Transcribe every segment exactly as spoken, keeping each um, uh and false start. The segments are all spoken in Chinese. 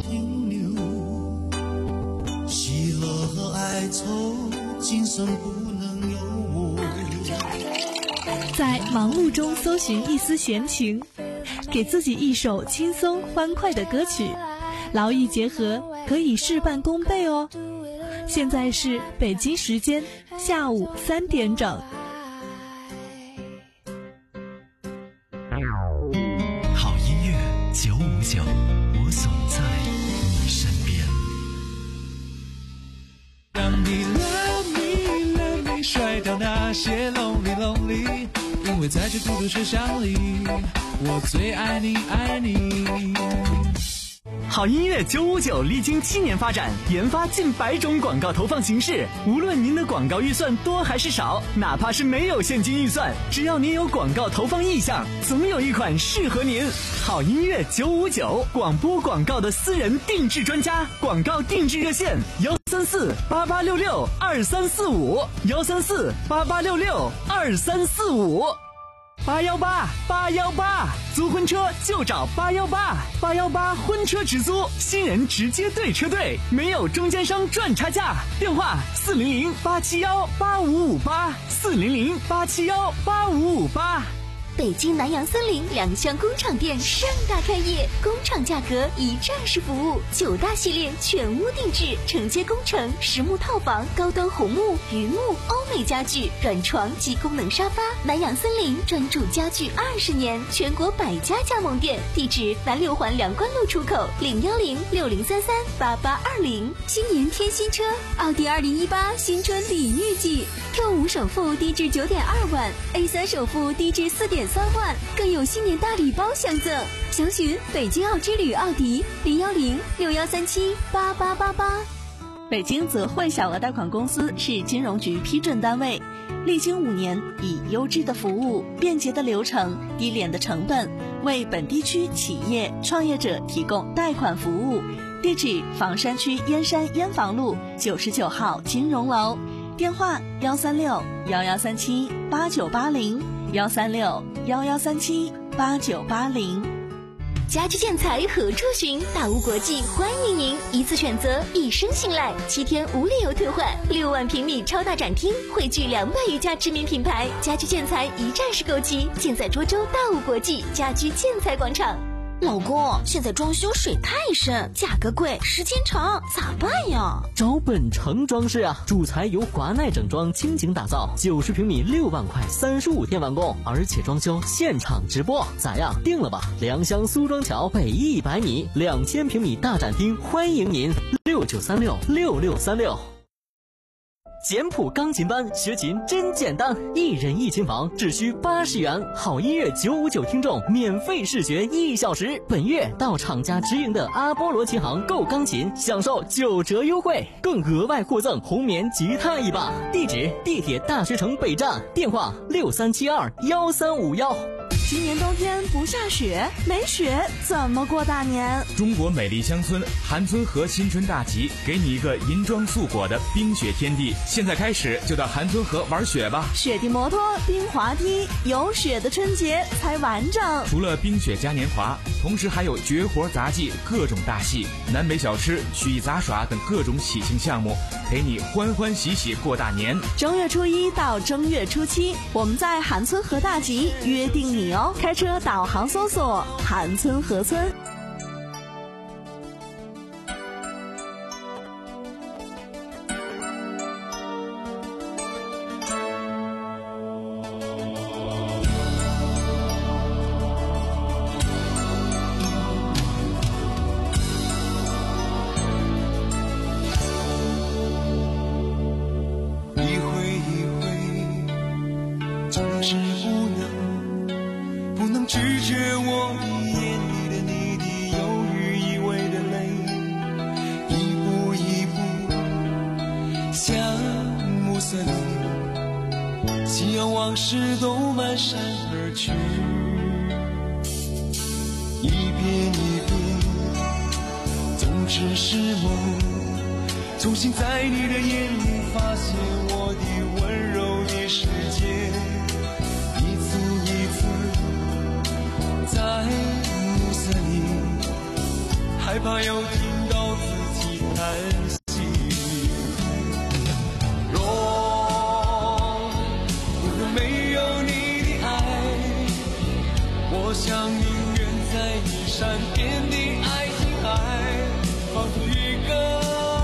停留，喜乐和哀愁今生不能有我。 在忙碌中搜寻一丝闲情，给自己一首轻松欢快的歌曲，劳逸结合，可以事半功倍哦。现在是北京时间下午三点整。 好音乐九五九，我总在你身边。 让你 love me love me， 甩掉那些 lonely lonely， 因为在这孤独世上里，我最爱你爱你。 好音乐九五九历经七年发展，研发近百种广告投放形式。无论您的广告预算多还是少，哪怕是没有现金预算，只要您有广告投放意向，总有一款适合您。好音乐九五九，广播广告的私人定制专家，广告定制热线幺三四八八六六二三四五幺三四八八六六二三四五。八幺八八幺八，租婚车就找八幺八，八幺八婚车直租，新人直接对车队，没有中间商赚差价。电话四零零八七幺八五五八，四零零八七幺八五五八。 北京南洋森林两厢工厂店盛大开业，工厂价格一站式服务，九大系列全屋定制，承接工程、实木套房、高端红木、榆木、欧美家具、软床及功能沙发。南洋森林专注家具二十年，全国百家加盟店，地址南六环梁关路出口，零幺零六零三三八八二零。新年添新车，奥迪二零一八新春礼遇季 ，Q 五首付低至九点二万 ，A 三首付低至四点三万，更有新年大礼包相赠。详询北京奥之旅奥迪零幺零六幺三七八八八八。 北京泽汇小额贷款公司是金融局批准单位，历经五年，以优质的服务、便捷的流程、低廉的成本，为本地区企业创业者提供贷款服务。地址：房山区燕山燕房路九十九号金融楼，电话幺三六幺幺三七八九八零幺三六幺幺三七八九八零。 家居建材何处寻？大屋国际欢迎您，一次选择，一生信赖，七天无理由退换，六万平米超大展厅，汇聚两百余家知名品牌，家居建材一站式购齐，尽在涿州大屋国际家居建材广场。 老公，现在装修水太深，价格贵，时间长，咋办呀？ 找本城装饰啊，主材由华奈整装倾情打造，九十平米六万块，三十五天完工，而且装修现场直播，咋样？定了吧？良乡苏庄桥北一百米，两千平米大展厅，欢迎您，六九三六六六三六。简谱钢琴班学琴真简单，一人一琴房只需八十元，好音乐九五九听众免费试学一小时。本月到厂家直营的阿波罗琴行购钢琴，享受九折优惠，更额外获赠红棉吉他一把。地址：地铁大学城北站，电话六三七二幺三五幺。 今年冬天不下雪，没雪怎么过大年？ 中国美丽乡村韩村河新春大集，给你一个银装素裹的冰雪天地。现在开始就到韩村河玩雪吧！ 雪地摩托、冰滑梯，有雪的春节才完整。 除了冰雪嘉年华，同时还有绝活杂技、各种大戏、南北小吃、曲艺杂耍等各种喜庆项目，陪你欢欢喜喜过大年。 正月初一到正月初七，我们在韩村河大集约定你哦！开车导航搜索韩村河村。 一回一回，总是不能不能拒绝我的眼里的你的犹豫以为的泪，一步一步像暮色里，希望往事都漫山而去，一遍一遍总只是梦，重新在你的眼里发现我的温柔的世界，一次一次在暮色里还害怕又听到自己叹息。若不能没有你的爱，我想宁愿在一闪遍的爱情海，仿佛一个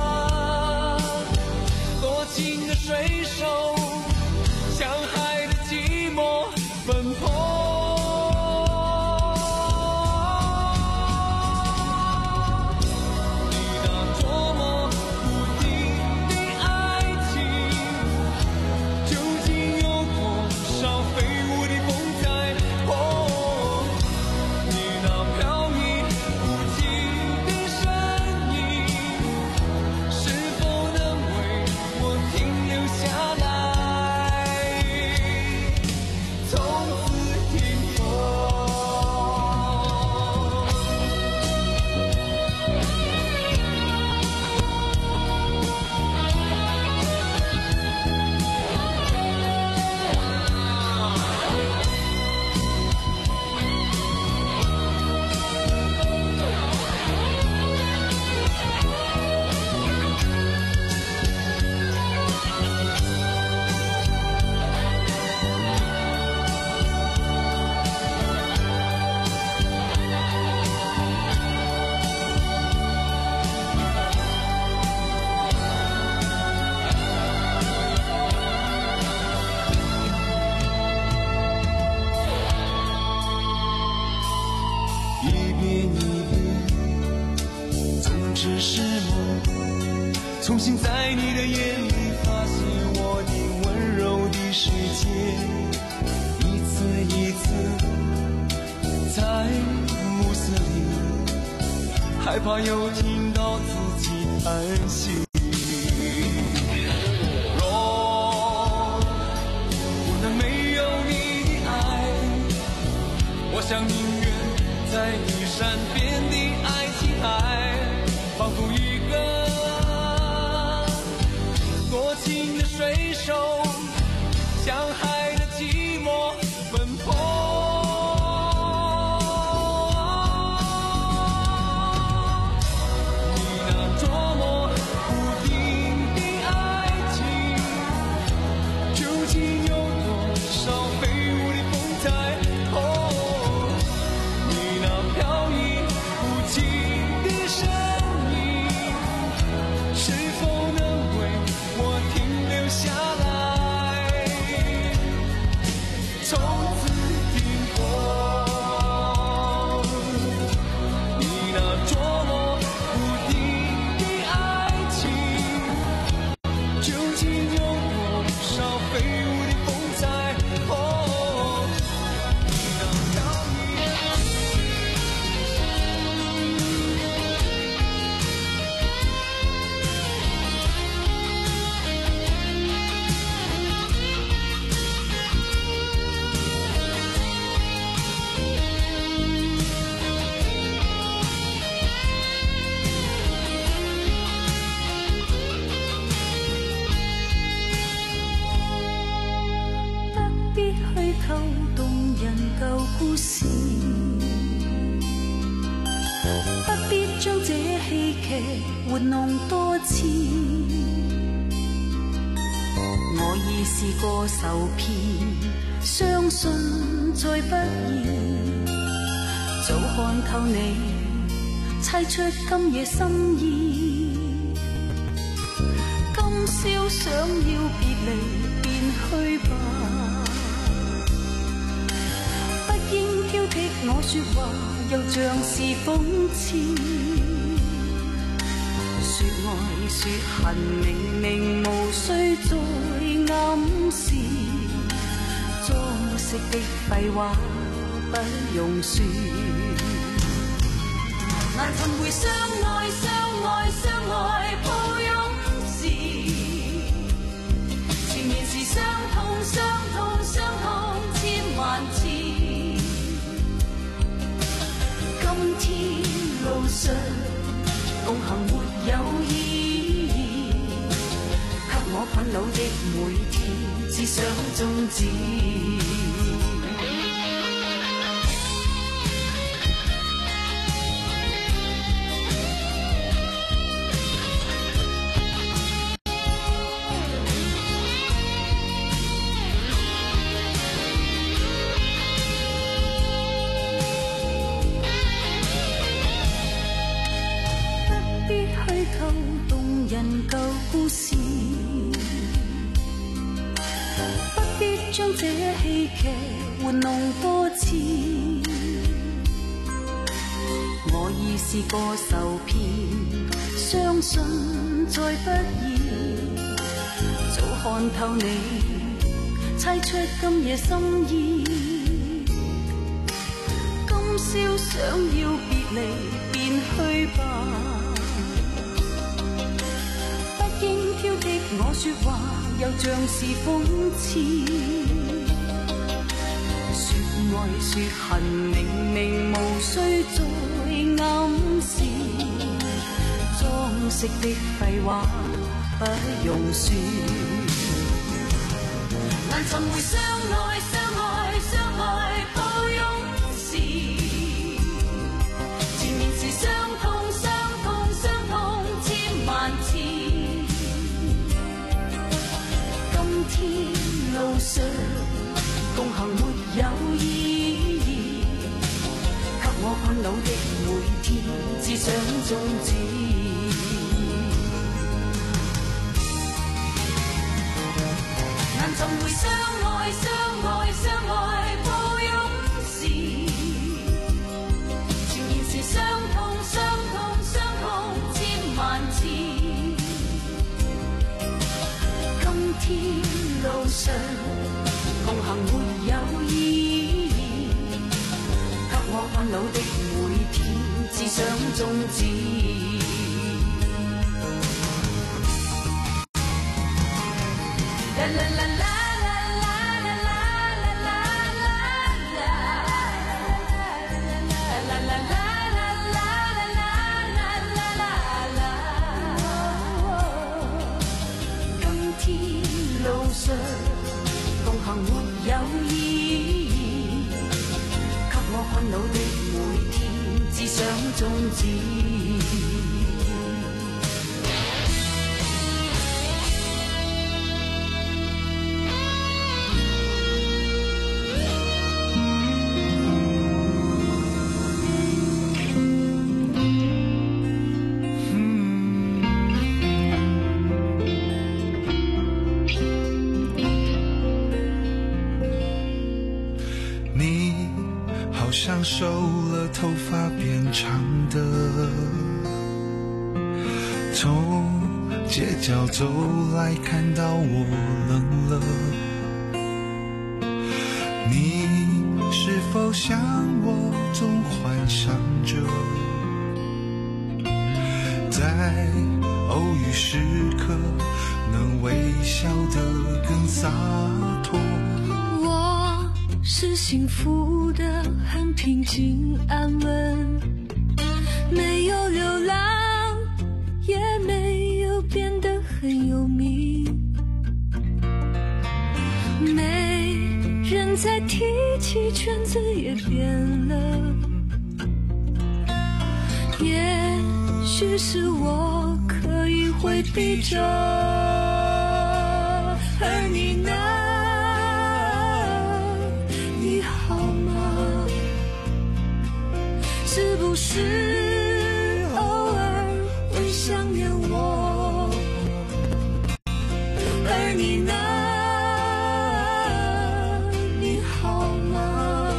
多情的水手，向海的寂寞奔波。重新在你的眼里发现我的温柔的世界，一次一次在暮色里，害怕又听到自己叹息。若不能没有你的爱，我想宁愿在一闪遍的爱情海，仿佛一个多情的水手，向海的寂寞奔波。你那捉摸不定的爱情，究竟有多少飞舞的风采？哦，你那飘逸不羁的身影，是否能为我停留下来，从此停泊。你那捉摸不定的爱情，究竟有多少飞舞的风采？哦，你那飘逸。 不必去透動人舊故事，不必將這戲劇活弄多次。我已試過受騙，相信再不易，早看透你，猜出今夜心意。今宵想要別離便去吧，不應挑剔我說話，又像是諷刺。說愛說恨，明明無需再暗示，裝飾的廢話不用說。難尋回相愛相愛相愛抱擁時，前面是傷痛傷痛傷痛千萬次。今天路上共行沒有意義，給我困擾的每天只想終止。 人舊故事，不必將這戲劇玩弄多次。我已試過受騙，相信再不易，早看透你，猜出今夜心意。今宵想要別離，便去吧。不應挑剔我說話，又像是諷刺。說愛說恨，明明無需再暗示。裝飾的廢話不用說。難尋回相愛相愛相愛抱擁時，前面是傷痛傷痛傷痛千萬次。今天路上共行沒有意義，給我困惱的每天只想終止。難尋回相愛相愛相愛抱擁時，前面是傷痛傷痛傷痛千萬次。今天路上共行沒有意義，給我困惱的每天只想終止。啦啦啦啦共行沒有意義，給我困惱的每天只想終止。 像瘦了头发变长的，从街角走来看到我冷了，你是否像我总幻想着在偶遇时刻能微笑得更洒脱。 我是幸福的很平静安稳，没有流浪，也没有变得很有名，没人再提起，圈子也变了，也许是我刻意回避着，而你呢？你好吗？是不是偶尔会想念我？而你呢？你好吗？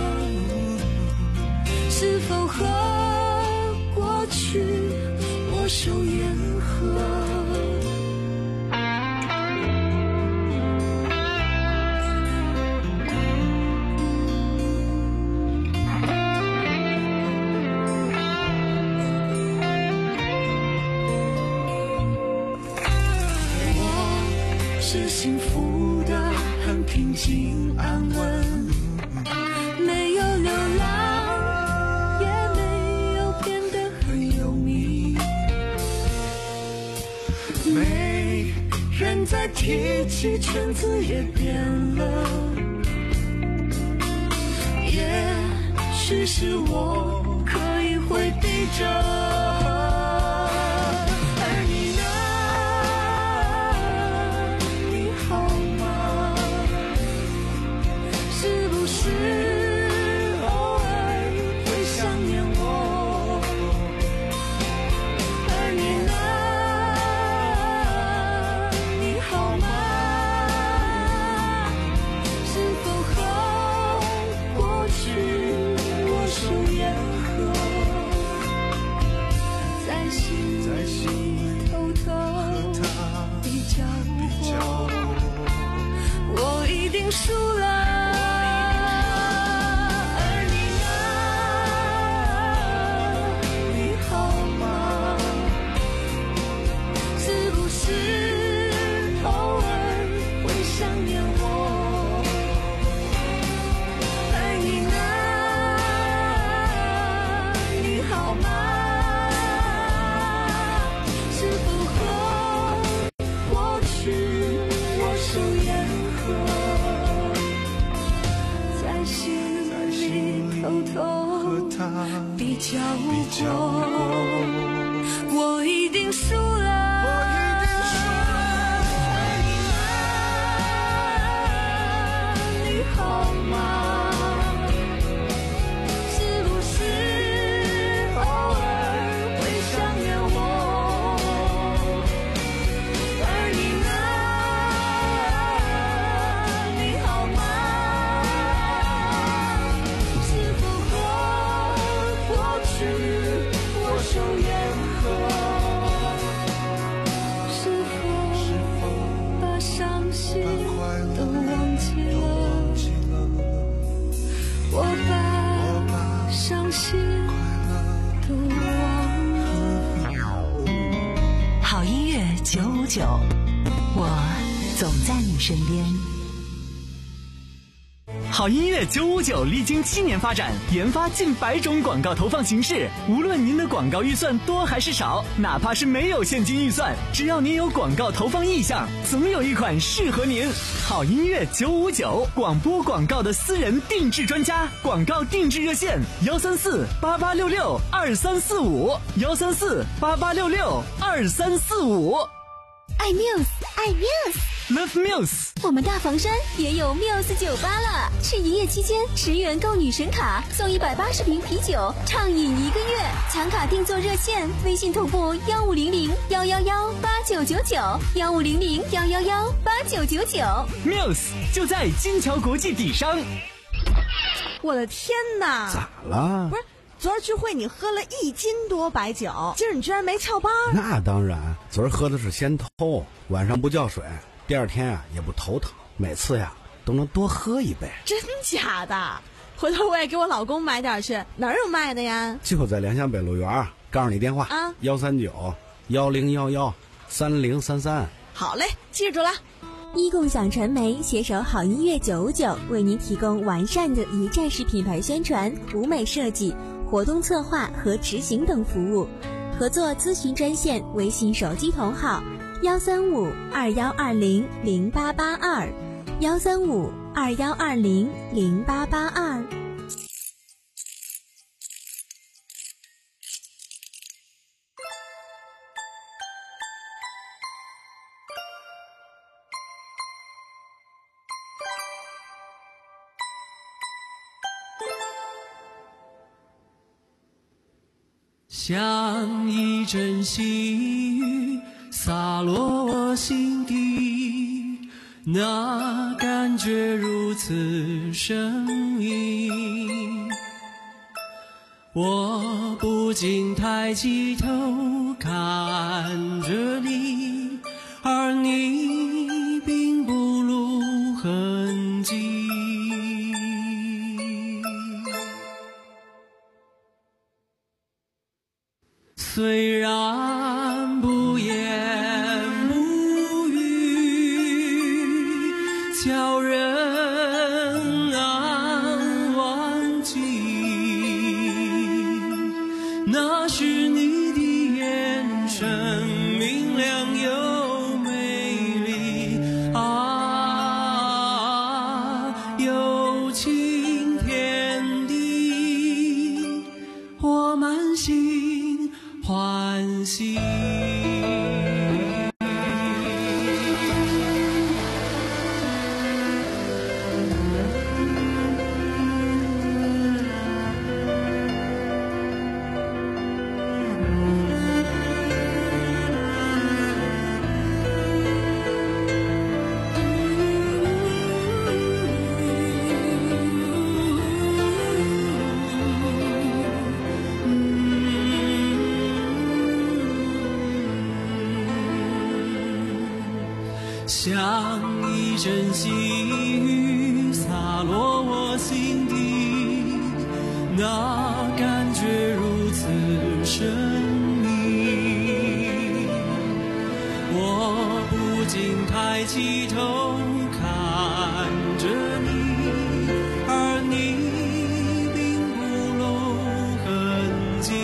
是否和过去握手言和？是幸福的很平静安稳，没有流浪，也没有变得很有名，没人再提起，圈子也变了，也许是我刻意回避着。 在心里偷偷和他比较过，我一定输了。比较过，我一定输了。爱你啊，你好吗？是不是偶尔会想念我？爱你啊，你好吗？是否过去我手烟河，是否把伤心都忘记了？我把伤心都忘了。 好音乐九五九，我总在你身边。 好音乐九五九历经七年发展，研发近百种广告投放形式。无论您的广告预算多还是少，哪怕是没有现金预算，只要您有广告投放意向，总有一款适合您。好音乐九五九，广播广告的私人定制专家，广告定制热线：幺三四八八六六二三四五，幺三四八八六六二三四五。 爱 Muse， 爱 Muse。Love Muse， 我们大房山也有 Muse 酒吧了。是营业期间，十元购女神卡送一百八十瓶啤酒，畅饮一个月。抢卡订座热线：微信同步幺五零零幺幺幺八九九九，幺五零零幺幺幺八九九九。 Muse 就在金桥国际底商。 我的天哪！ 咋了？ 不是。昨儿聚会你喝了一斤多白酒，今儿你居然没翘班？ 那当然，昨儿喝的是先偷，晚上不叫水，第二天啊也不头疼，每次呀都能多喝一杯。 真假的？回头我也给我老公买点去，哪儿有卖的呀？ 就在良乡北路园，告诉你电话啊，幺三九幺零幺幺三零三三。 好嘞，记住了。 一共享传媒携手好音乐九五九，为您提供完善的一站式品牌宣传、舞美设计、活动策划和执行等服务。合作咨询专线：微信手机同号幺三五二幺二零零八八二，幺三五二幺二零零八八二。 像一阵细雨洒落我心底，那感觉如此深意，我不禁抬起头看着你，而你并不露痕迹。虽然不言不语，叫人难忘记，那是你的眼神明亮又美丽啊，有情天地，我满心欢喜。 像一阵细雨洒落我心底，那感觉如此神秘。我不禁抬起头看着你，而你并不露痕迹。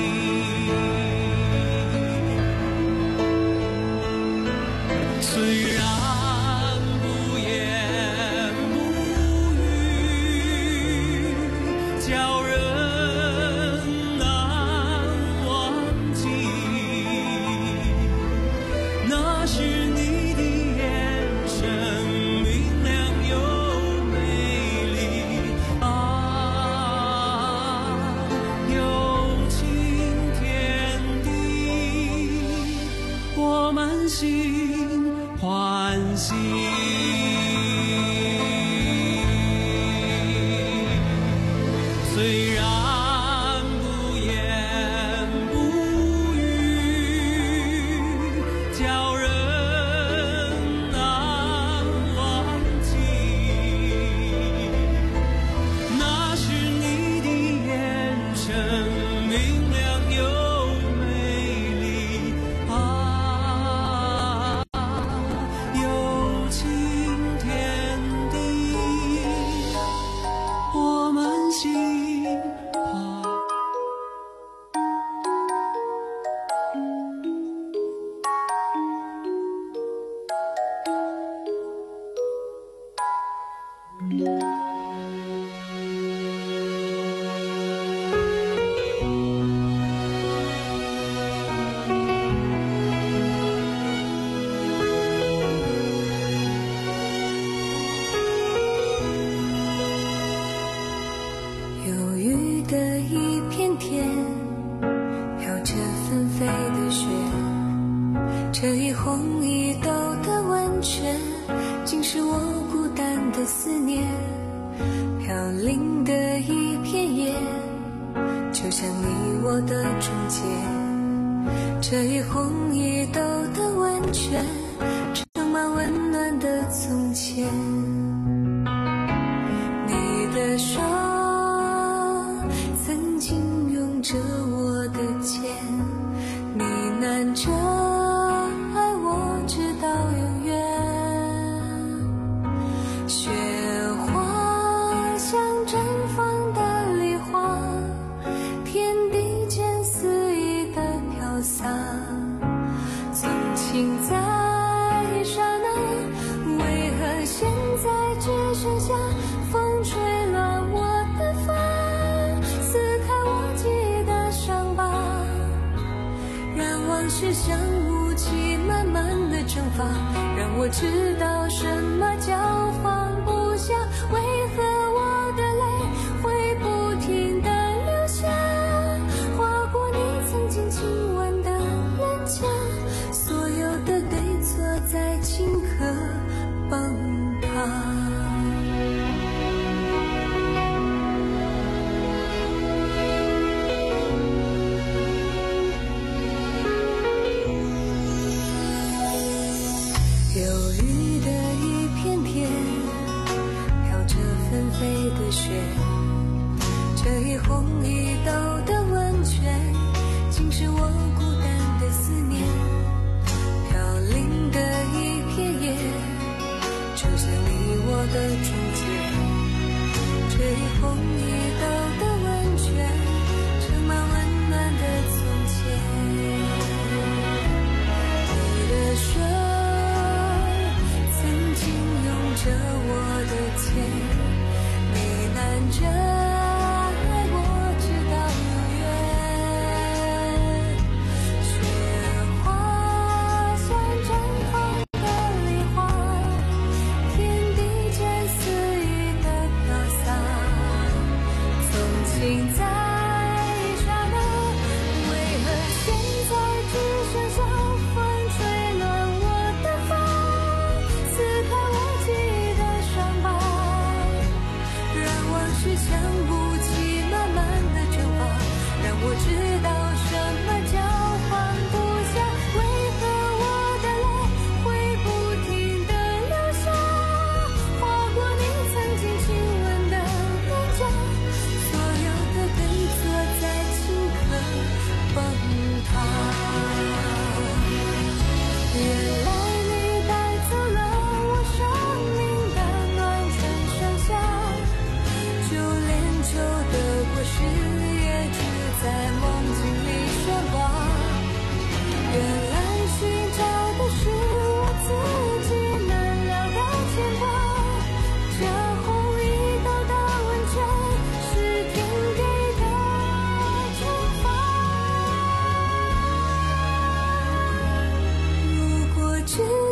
虽然不言不语，叫人难忘记，那是你的眼神明亮又美丽啊，有情天地，我满心欢喜。虽然不言不语，叫人难忘记，那是你的眼神明亮又美丽啊，有情天地，我满心欢。 忧郁的一片天，飘着纷飞的雪，这一红一豆的温泉，竟是我孤单的思念。飘零的一片叶，就像你我的终结，这一红一豆的温泉，盛满温暖的从前。你的手曾经拥着我的肩，呢喃着爱我直到永远。雪花像绽放的梨花，天地间肆意的飘洒。从情在一刹那，为何现在只剩下风吹乱我的发，撕开我记忆的伤疤，让往事像雾气慢慢的蒸发，让我知道什么叫放不下。为何我的泪会不停地流下，划过你曾经亲吻的脸颊，所有的对错在顷刻崩塌。忧郁的一片天，飘着纷飞的雪，这一红一豆的温泉，竟是我孤单的思念。飘零的一片叶，就像你我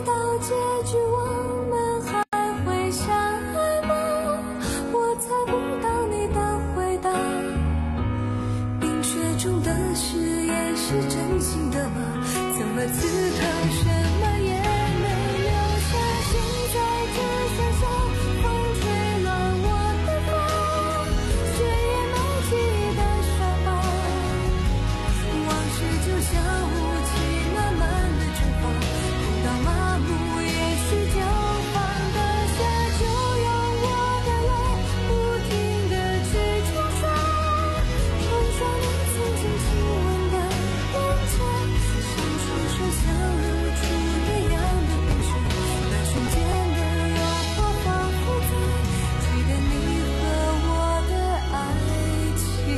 道结局我们还会相爱吗？我猜不到你的回答，冰雪中的誓言是真心的吗？怎么刺透什么也没留下，现在只剩下风吹乱我的发，血液埋起的伤疤，往事就像雾气慢慢的蒸发，痛到麻木也许就放得下，就用我的泪不停地去冲刷，冲刷你曾经亲吻的眼前，像触手相入触一样的冰雪，那瞬间的诱惑仿佛在记得你和我的爱情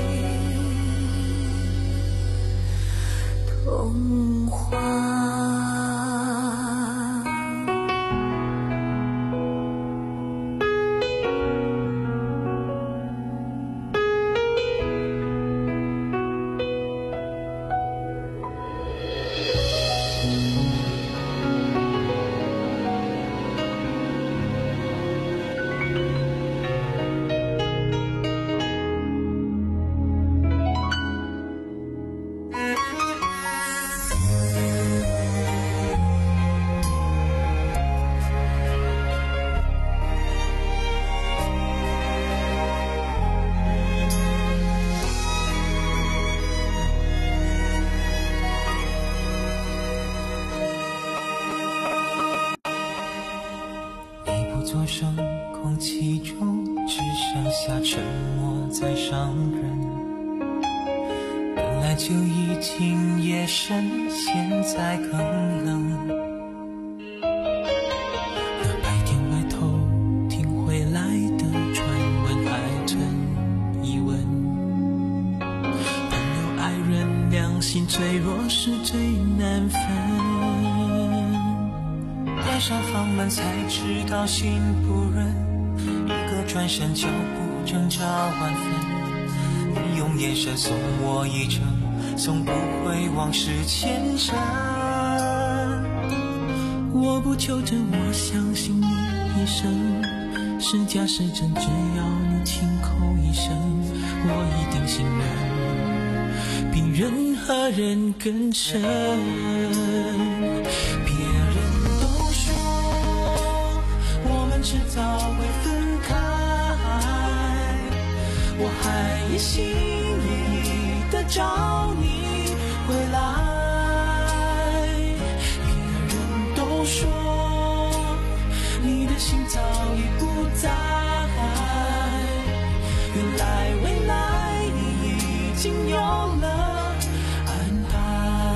童话。 座声，空气中只剩下沉默在伤人。本来就已经夜深，现在更冷。那白天外头听回来的传闻还成疑问。朋友爱人良心脆弱是最难分。关上房门才知道心不忍，一个转身脚步挣扎万分。你用眼神送我一程，送不回往事前尘。我不求证，我相信你一生，是假是真，只要你轻口一声，我一定信任，比任何人更深。迟早会分开，我还一心一意地找你回来。别人都说你的心早已不在，原来未来你已经有了安排。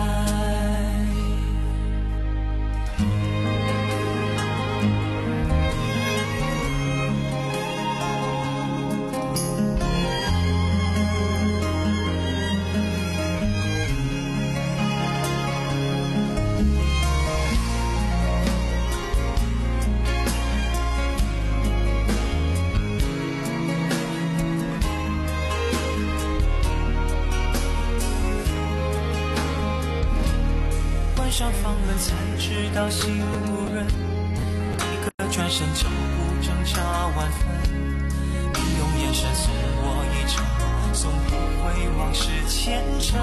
关上房门才知道心不忍，一个转身脚步挣扎万分。你用眼神送我一程，送不回往事前尘。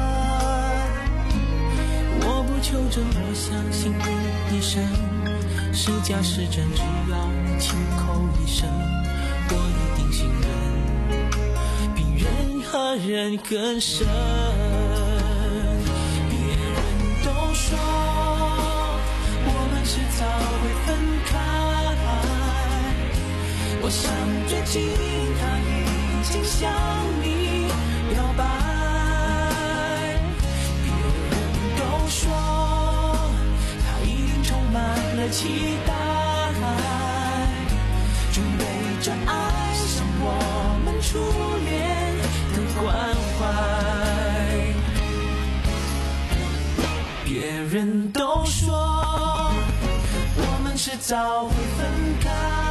我不求证，我相信你一生，是假是真，只要你轻口一声，我一定信任，比任何人更深。说我们迟早会分开，我想最近他已经向你表白。别人都说他一定充满了期待，准备着爱上我们初恋的关怀。别人都说我们迟早会分开，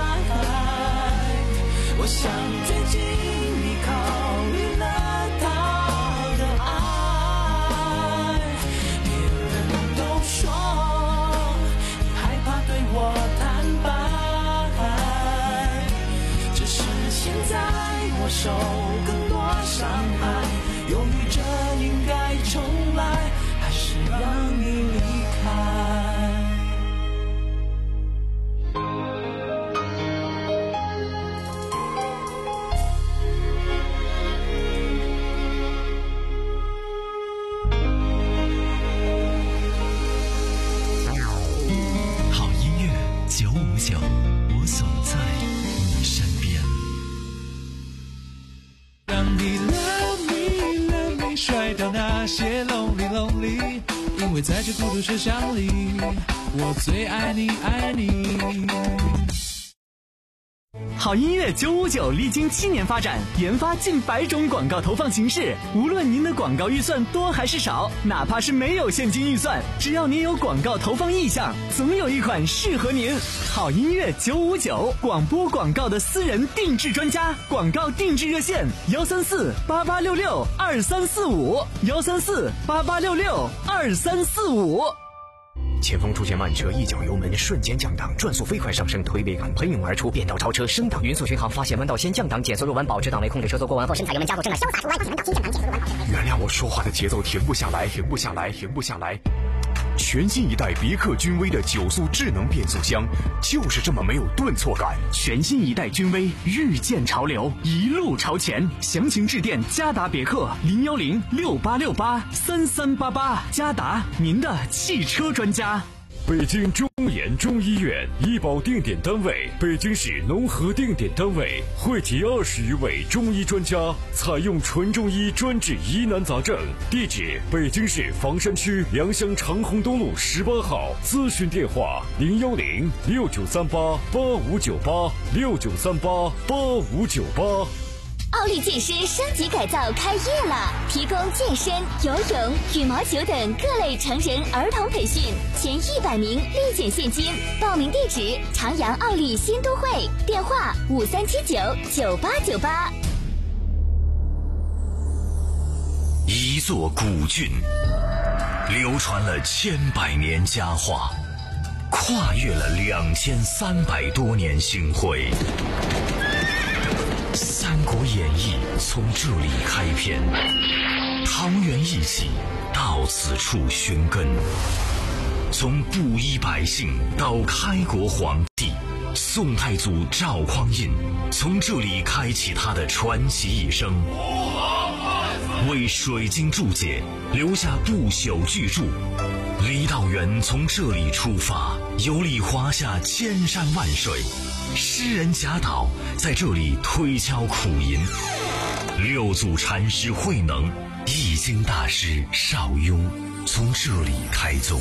我想最近你考虑了他的爱。别人都说你还为在这孤独车厢里，我最爱你爱你。 好音乐九五九历经七年发展，研发近百种广告投放形式。无论您的广告预算多还是少，哪怕是没有现金预算，只要您有广告投放意向，总有一款适合您。好音乐九五九，广播广告的私人定制专家，广告定制热线：幺三四八八六六二三四五，幺三四八八六六二三四五。 前方出现慢车，一脚油门瞬间降档，转速飞快上升，推背感喷涌而出，变道超车升档，匀速巡航，发现弯道先降档，减速入弯，保持档内控制车速过弯后，深踩油门加速，正在潇洒入弯，发现弯道先降档，减速入弯，保持。原谅我说话的节奏停不下来，停不下来，停不下来。全新一代别克君威的九速智能变速箱，就是这么没有顿挫感。 全新一代君威，遇见潮流，一路朝前。详情致电嘉达别克零幺零六八六八三三八八，嘉达，您的汽车专家。 北京中研中医院医保定点单位，北京市农合定点单位，汇集二十余位中医专家，采用纯中医专治疑难杂症。地址：北京市房山区良乡长虹东路十八号。咨询电话：零幺零六九三八八五九八六九三八八五九八。 奥利健身升级改造开业了，提供健身、游泳、羽毛球等各类成人、儿童培训，前一百名立减现金。报名地址：长阳奥利新都会，电话五三七九九八九八。 一座古郡，流传了千百年佳话，跨越了两千三百多年星辉。《三国演义》从这里开篇，桃园义气到此处寻根。从布衣百姓到开国皇帝，宋太祖赵匡胤从这里开启他的传奇一生，为水晶注解留下不朽巨著。郦道元从这里出发，游历华夏千山万水。诗人贾岛在这里推敲苦吟，六祖禅师慧能、易经大师邵雍从这里开宗。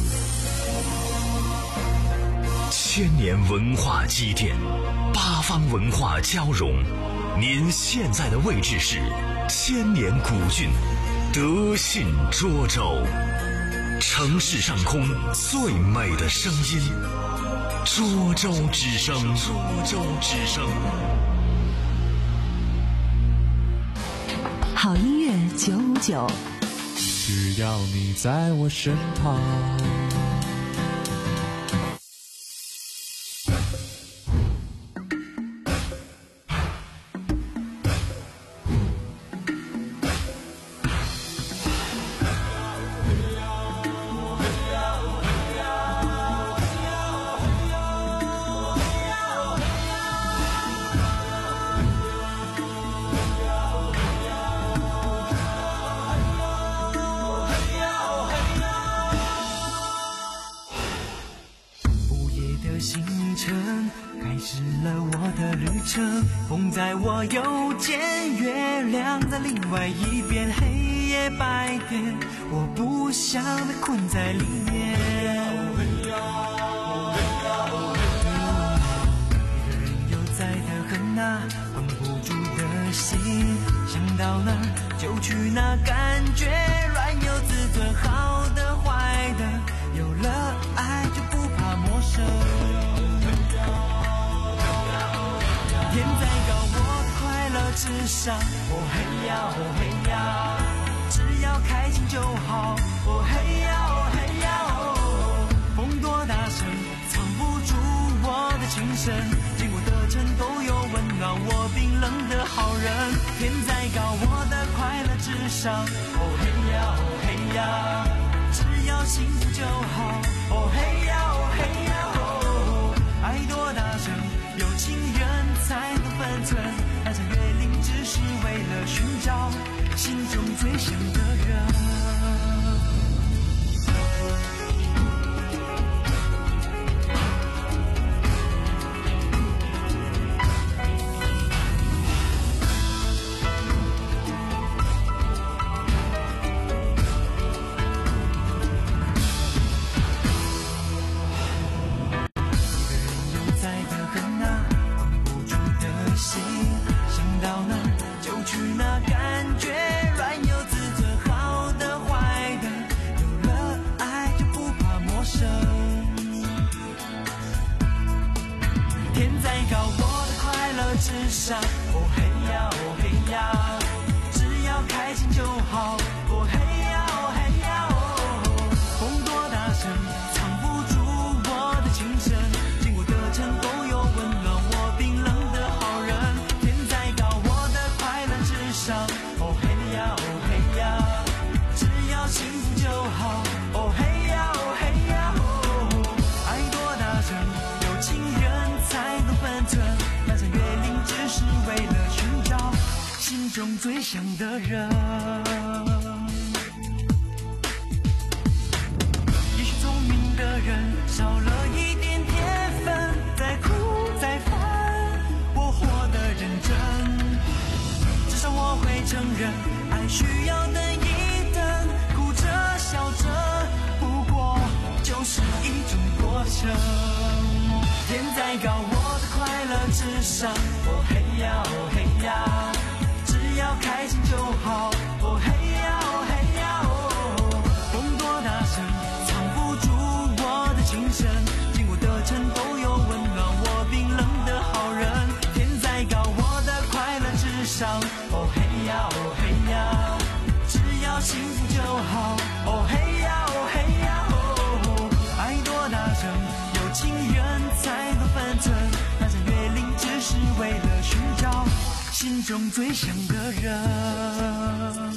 千年文化积淀，八方文化交融。您现在的位置是千年古郡德信涿州，城市上空最美的声音。涿州之声，涿州之声。 好音乐九五九， 只要你在我身旁。 风在我右肩，月亮在另外一边，黑夜白天，我不想被困在里面。一个人又在的很啊，绷不住的心，想到哪儿就去哪，感觉软有自尊，好的坏的，有了爱就不怕陌生。天再高，我快乐至上。哦嘿呀，哦嘿呀，只要开心就好。哦嘿呀，哦嘿呀，哦，风多大声，藏不住我的情深。经过的城都有温暖我冰冷的好人。天再高，我的快乐至上。哦嘿呀，哦嘿呀，只要幸福就好。哦嘿呀，哦嘿呀，哦，爱多大声，有情人才能分寸，翻山越岭只是为了寻找心中最想的人。 乐至上。哦嘿呀哦嘿呀，只要开心就好。哦嘿呀哦嘿呀哦，风多大声藏不住我的情深，经过的城都有温暖我冰冷的好人。天再高我的快乐至上。哦嘿呀哦嘿呀，只要幸福就好。哦嘿呀哦嘿呀哦，爱多大声有情人才懂分寸，翻山越岭只是为了寻找心中最想的人。也许聪明的人少了一点天分，再苦再烦我活得认真，至少我会承认爱需要等一等，哭着笑着不过就是一种过程。天再高我的快乐至上。哦嘿呀哦嘿呀，只要开心就好。哦嘿呀哦嘿呀哦，风多大声藏不住我的情深，经过的城都有温暖我冰冷的好人。天再高我的快乐至上。哦嘿呀哦嘿呀，只要幸福就好。哦嘿呀哦嘿呀哦，爱多大声有情人才懂分寸，翻山越岭只是为了寻找心中最想的人。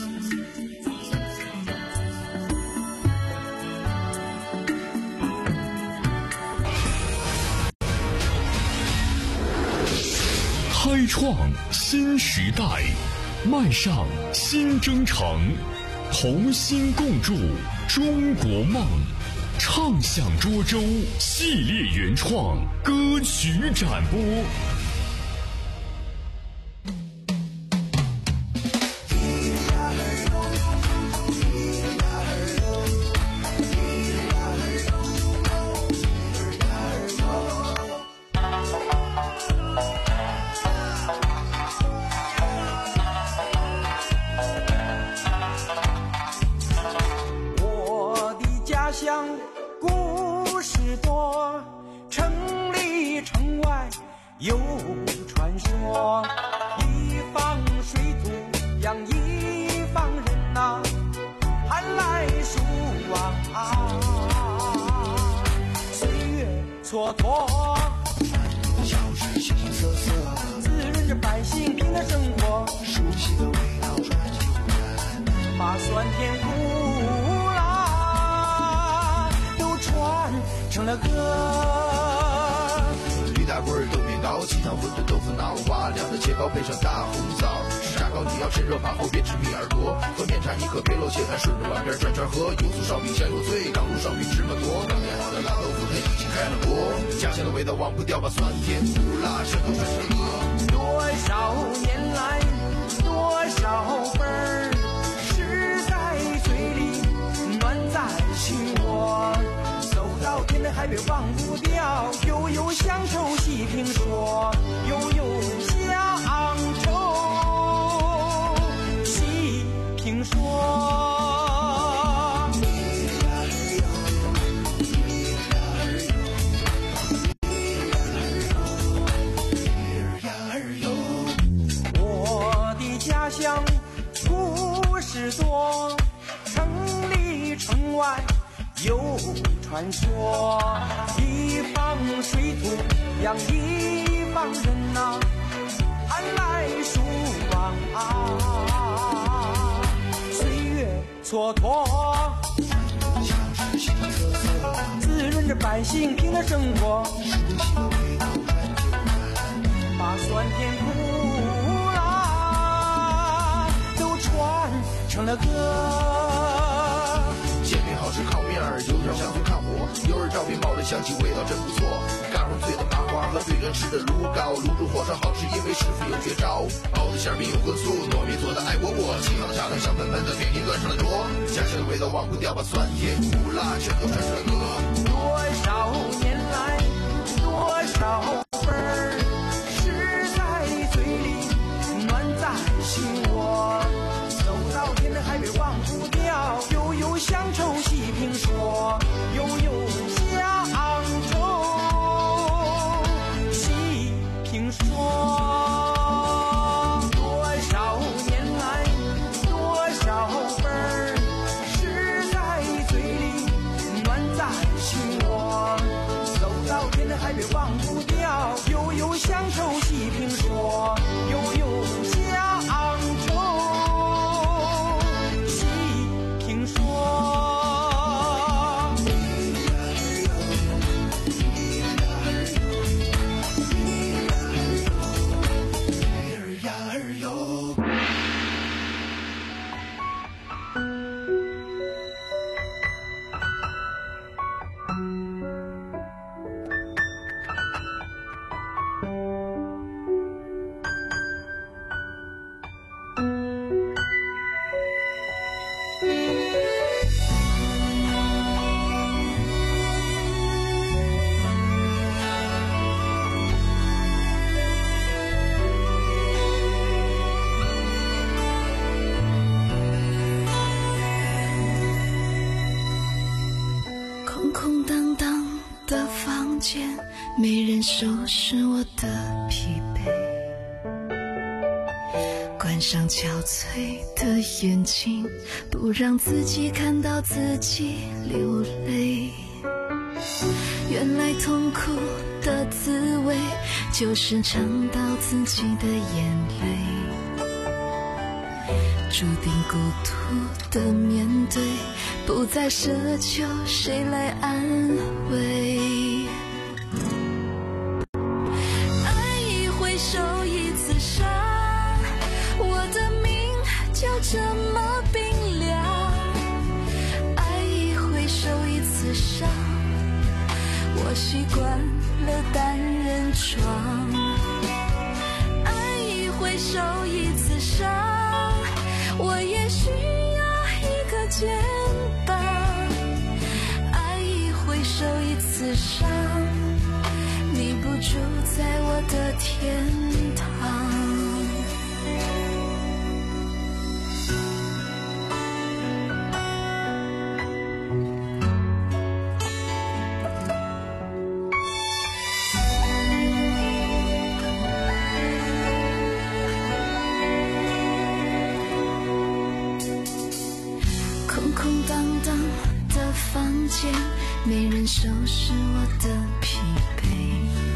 开创新时代，迈上新征程，同心共筑中国梦。畅享涿州系列原创歌曲展播。 我的家乡故事多，城里城外有传说，一方水土养一方人呐、啊，寒来暑往啊，岁月蹉跎，小事形形色色，滋润着百姓平的生活，熟悉的味道传进我们，把酸甜苦辣都传成了歌。 驴打滚豆面糕，鸡汤馄饨豆腐脑，瓦亮的切糕配上大红枣，吃炸糕你要趁热把后别吃米耳朵，和面茶一颗别漏切开，顺着碗边转圈喝，油酥烧饼香油脆，刚入烧饼芝麻多，刚腌好的辣豆腐它已经开了锅，家乡的味道忘不掉，把酸甜苦辣全都传成歌。 多少年来多少份儿吃在嘴里，暖在心窝，走到天南海北忘不掉，悠悠乡愁细评说，悠悠乡愁细评说。我的家乡故事多，城里城外有传说，一方水土养一方人呐、啊，寒来暑往啊，岁月蹉跎，滋润着百姓平的生活，把酸甜苦辣都传成了歌。 煎饼好吃烤面儿，有点像嘴看火，有人照片冒着香气，味道真不错。嘎嘣脆的麻花和对着吃的卤糕，卤煮火烧好吃，因为师傅有绝招。包子馅饼有荤素，糯米做的爱窝窝，沏好的茶汤香喷喷的，便给端上了桌。家乡的味道忘不掉，把酸甜苦辣全都传成了歌。 多少年来，多少份儿吃在嘴里，暖在心窝，走到天南海北忘不掉，悠悠乡愁细评说，悠悠乡愁细评说。 请我，走到天的海边忘不掉，悠悠享受细评说，悠悠享受细评说。 没人收拾我的疲惫，关上憔悴的眼睛，不让自己看到自己流泪。原来痛苦的滋味就是尝到自己的眼泪，注定孤独的面对，不再奢求谁来安慰。这么冰凉，爱一回首一次伤，我习惯了单人床。爱一回首一次伤，我也需要一个肩膀。爱一回首一次伤，你不住在我的天堂。没人收拾我的疲惫，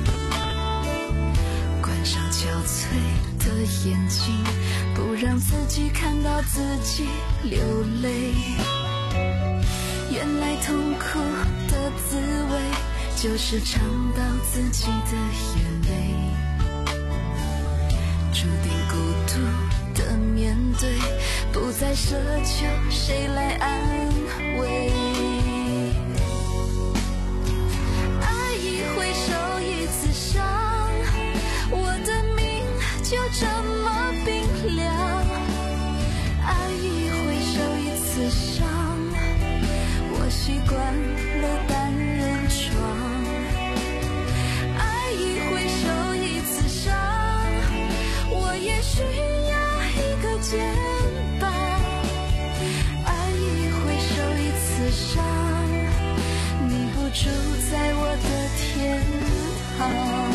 关上憔悴的眼睛，不让自己看到自己流泪。原来痛苦的滋味就是尝到自己的眼泪，注定孤独的面对，不再奢求谁来安慰。就这么冰凉，爱一回首一次伤，我习惯了单人床。爱一回首一次伤，我也需要一个肩膀。爱一回首一次伤，你不住在我的天堂。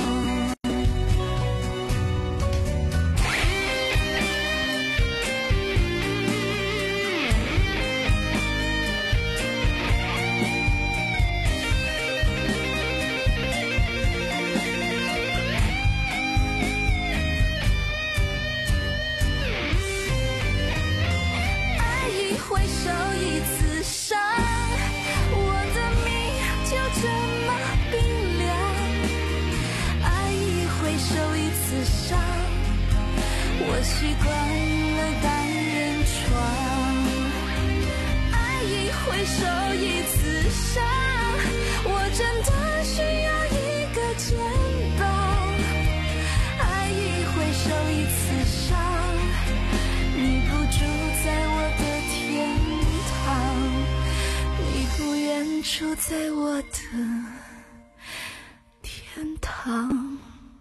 我习惯了单人床，爱一回首一次伤，我真的需要一个肩膀。爱一回首一次伤，你不住在我的天堂，你不愿住在我的天堂。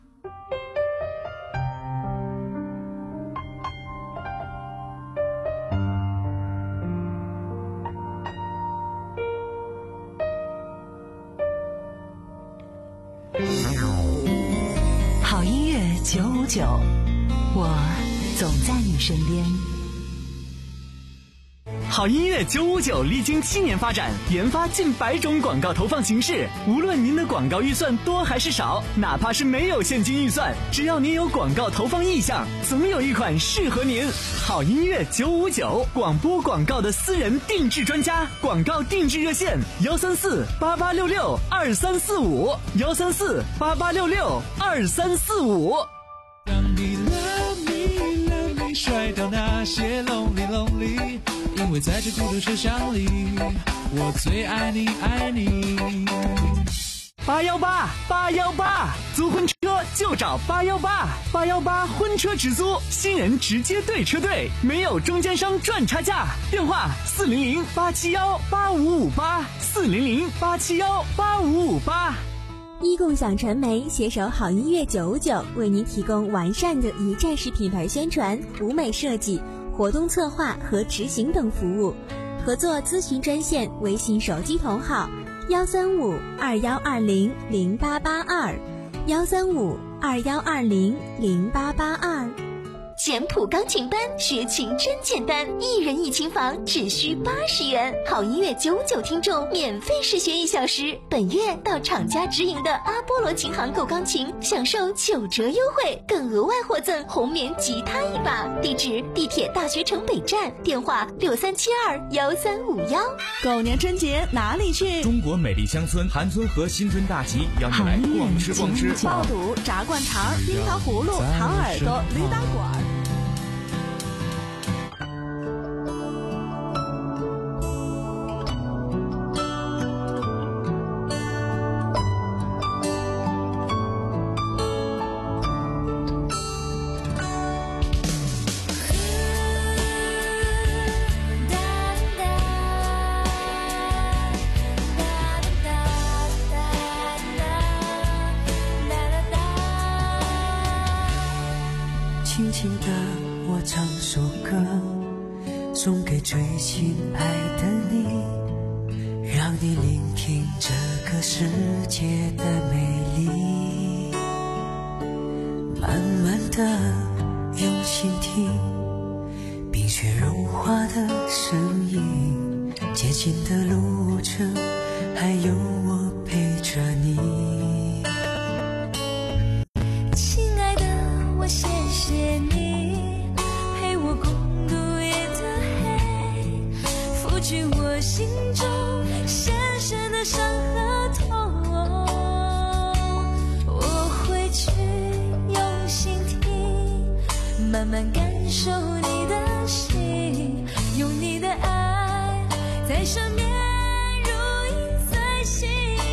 好音乐九五九，我总在你身边。 好音乐九五九历经七年发展，研发近百种广告投放形式。无论您的广告预算多还是少，哪怕是没有现金预算，只要您有广告投放意向，总有一款适合您。好音乐九五九，广播广告的私人定制专家，广告定制热线：幺三四八八六六二三四五，幺三四八八六六二三四五。 让你 love me love me 甩掉那些 lonely lonely， 因为在这孤独车厢里，我最爱你爱你。 八幺八八幺八，租婚车就找八幺八八幺八婚车直租，新人直接对车队，没有中间商赚差价。电话四零零八七幺八五五八，四零零八七幺八五五八。 一共享传媒携手好音乐九五九，为您提供完善的一站式品牌宣传、舞美设计、活动策划和执行等服务。合作咨询专线：微信手机同号幺三五二幺二零零八八二，幺三五二幺二零零八八二。 简谱钢琴班学琴真简单，一人一琴房只需八十元，好音乐九五九听众免费试学一小时。本月到厂家直营的阿波罗琴行购钢琴，享受九折优惠，更额外获赠红棉吉他一把。地址：地铁大学城北站，电话六三七二幺三五幺。 狗年春节哪里去？ 中国美丽乡村韩村河新春大集，邀你来逛吃逛吃。 爆肚、炸灌肠、冰糖葫芦、糖耳朵、驴打滚。 轻轻地我唱首歌，送给最亲爱的你，让你聆听这个世界的美丽。慢慢地用心听，冰雪融化的声音，接近的路程，还有我陪着你。 亲爱的，我谢谢你陪我共度夜的黑，拂去我心中深深的伤和痛。我会去用心听，慢慢感受你的心，用你的爱在身边如影随形。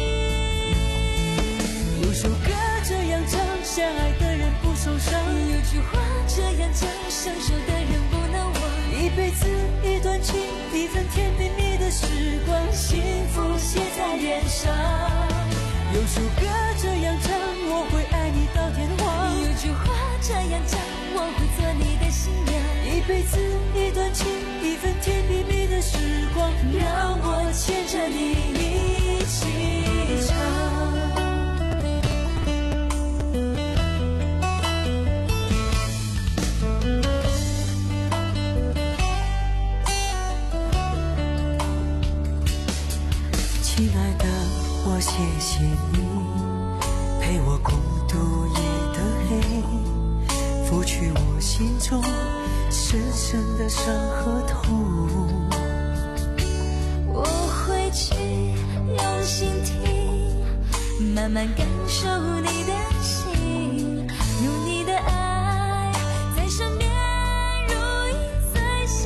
有首歌这样唱，相爱的人不受伤。 有句话这样讲，相守的人不能忘。 一辈子一段情，一份甜蜜蜜的时光，幸福写在脸上。有首歌这样唱，我会爱你到天荒。 有句话这样讲，我会做你的新娘。 一辈子一段情，一份甜蜜蜜的时光，让我牵着你一起唱。亲爱的，我谢谢你陪我共度夜的黑，拂去我心中深深的伤和痛。 我会去用心听，慢慢感受你的心，用你的爱在身边如影随形。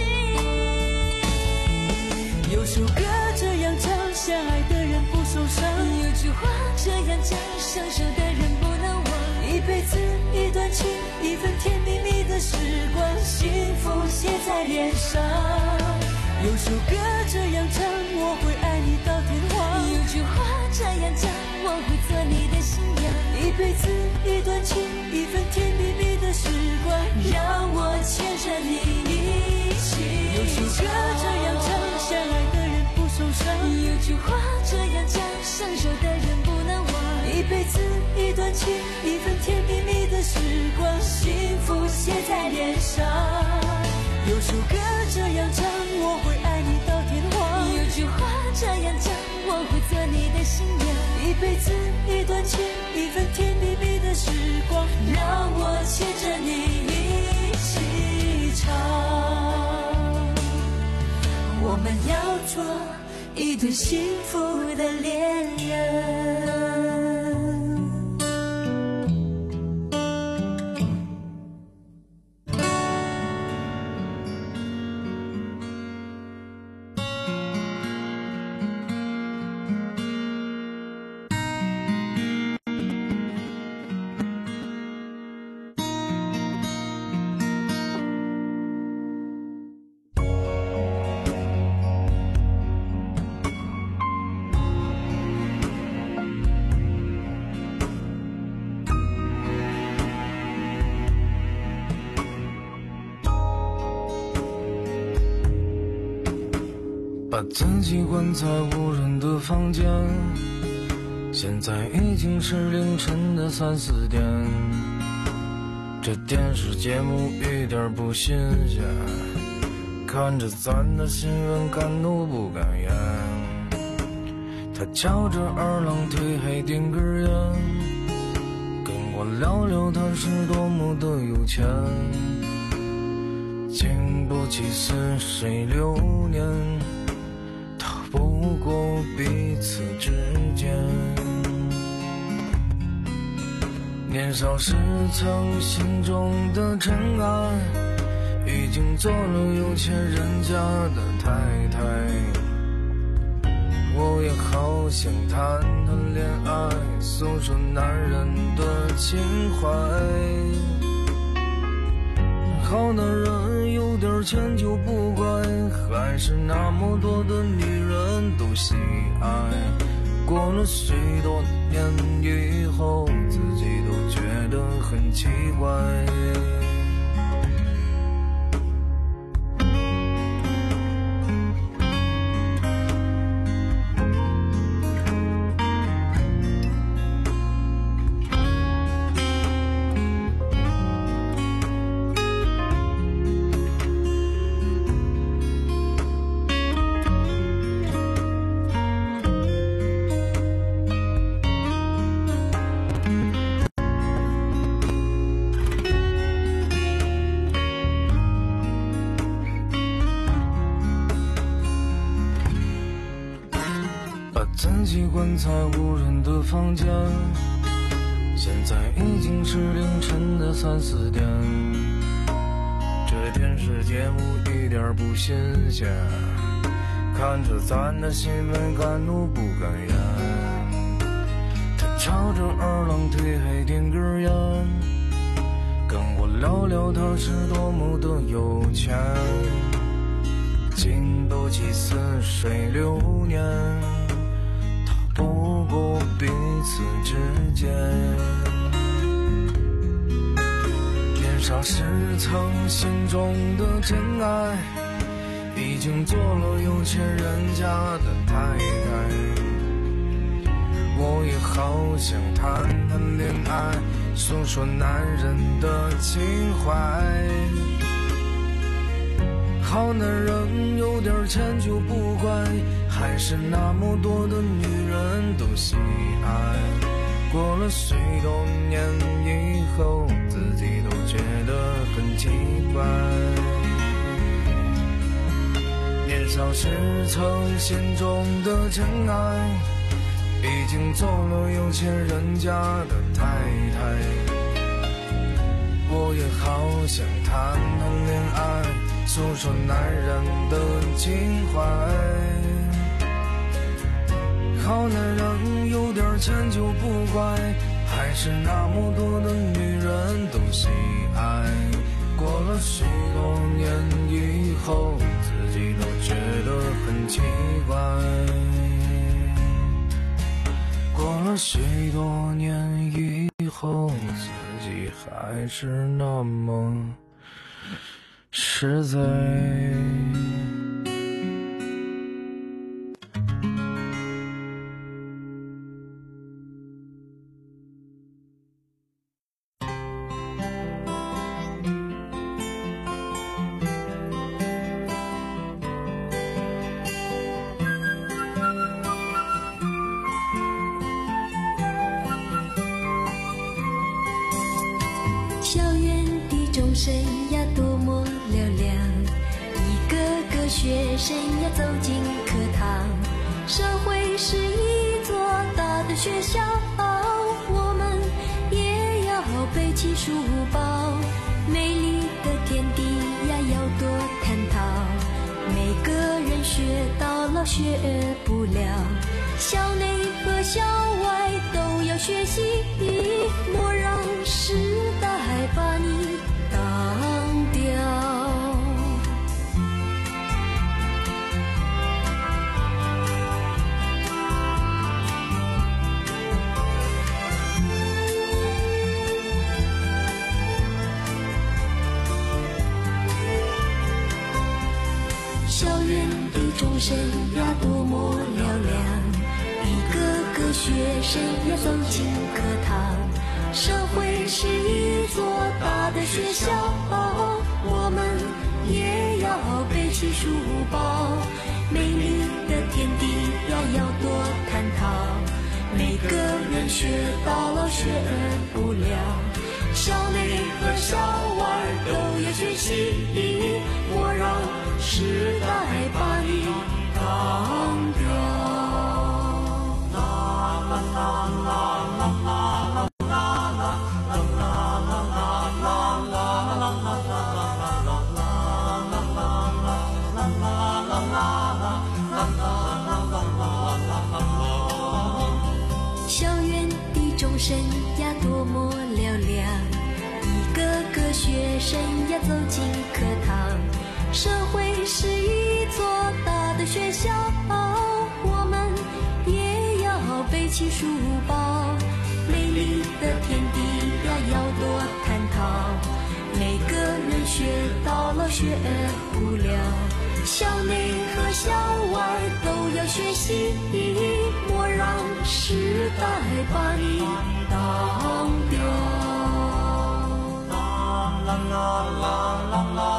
有首歌这样唱，相爱的人不受伤。 有句话这样讲，相守的人不能忘。 一辈子一段情，一份甜蜜蜜的时光，幸福写在脸上。有首歌这样唱，我会爱你到天荒。 有句话这样讲，我会做你的新娘。 一辈子一段情，一份甜蜜蜜的时光，让我牵着你一起。有首歌这样唱，相爱的人不受伤。 有句话这样讲，相守的人不能忘。 一辈子一段情，一份甜蜜蜜的时光，幸福写在脸上。 有首歌这样唱，我会爱你到天荒。有句话这样讲，我会做你的新娘。一辈子一段情，一份甜蜜蜜的时光，让我牵着你一起唱。我们要做一对幸福的恋人。 把自己关在无人的房间，现在已经是凌晨的三四点，这电视节目一点不新鲜，看着咱的新闻敢怒不敢言。他翘着二郎腿还点根烟，跟我聊聊他是多么的有钱，经不起似水流年，不过彼此之间。年少时曾心中的真爱，已经做了有钱人家的太太。我也好想谈谈恋爱，诉说男人的情怀。好男人有点钱就不乖，还是那么多的女人都喜爱。过了许多年以后，自己都觉得很奇怪。自己关在无人的房间，现在已经是凌晨的三四点，这电视节目一点不新鲜，看着咱的新闻敢怒不敢言。他翘着二郎腿还点根烟，跟我聊聊他是多么的有钱，经不起似水流年，不过彼此之间。年少时曾心中的真爱，已经做了有钱人家的太太。我也好想谈谈恋爱，诉说男人的情怀。好男人有点钱就不乖，还是那么多的女人都喜爱。过了许多年以后，自己都觉得很奇怪。年少时曾心中的真爱，已经做了有钱人家的太太。我也好想谈谈恋爱，诉说男人的情怀。好男人有点钱就不乖，还是那么多的女人都喜爱。过了许多年以后，自己都觉得很奇怪。过了许多年以后，自己还是那么实在。 生呀多么嘹亮，一个个学生呀走进课堂。社会是一座大的学校，我们也要背起书包。美丽的天地呀要多探讨，每个人学到老学不了，校内和校外都要学习，莫让时代把你当掉。校园的钟声呀多么嘹亮，一个个学生呀走进课堂。社会是一座大的学校，我们也要背起书包。美丽的天地呀要多探讨，每个人学到老学不了，校内和校外都要学习，莫让时代把你当掉。啦啦啦啦啦啦啦啦校园的钟声呀多么嘹亮，一个个学生呀走进课堂。社会是一座大的学校，我们也要背起书包。美丽的天地呀要多探讨，每个人学到老学不了，校内和校外都要学习，莫让时代把你当掉。啦啦啦啦啦啦。